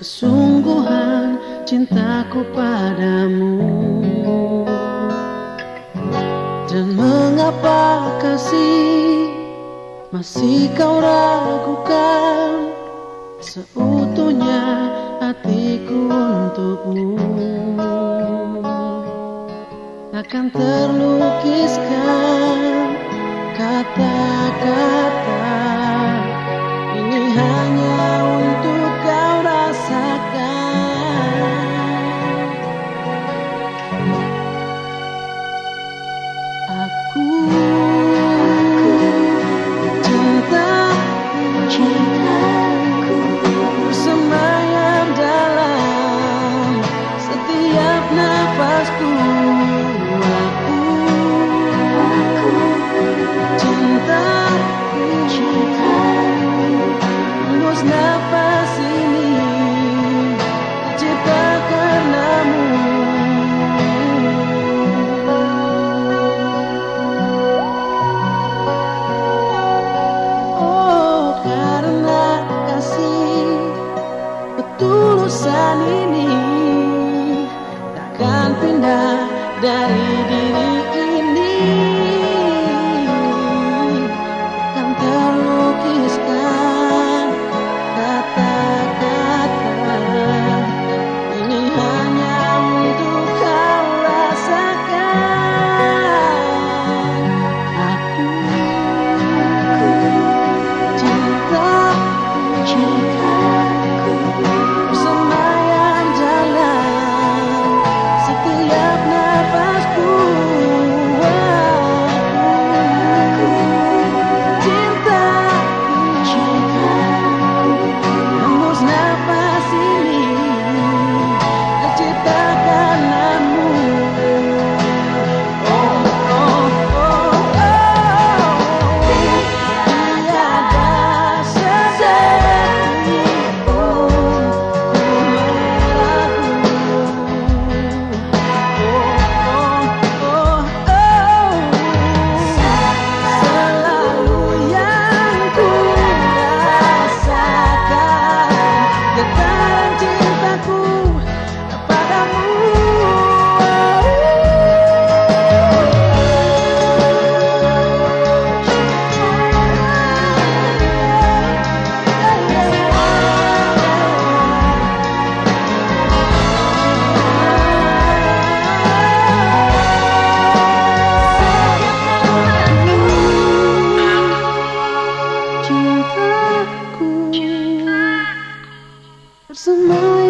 kesungguhan cintaku padamu. Dan mengapa kasih masih kau ragukan seutuhnya hatiku untukmu? Akan terlukiskan kata-kata ini hanya untuk kau rasakan. Aku cintaku bersemayam dalam setiap nafasku. Nafas ini tercipta karenamu. Oh, karena kasih ketulusan ini takkan pindah dari diri ini. Akan terlukiskan kata-kata ini hanya untuk kau rasakan. Aku cintaku bersemayam dalam setiap nafasku. Cintaku bersemayam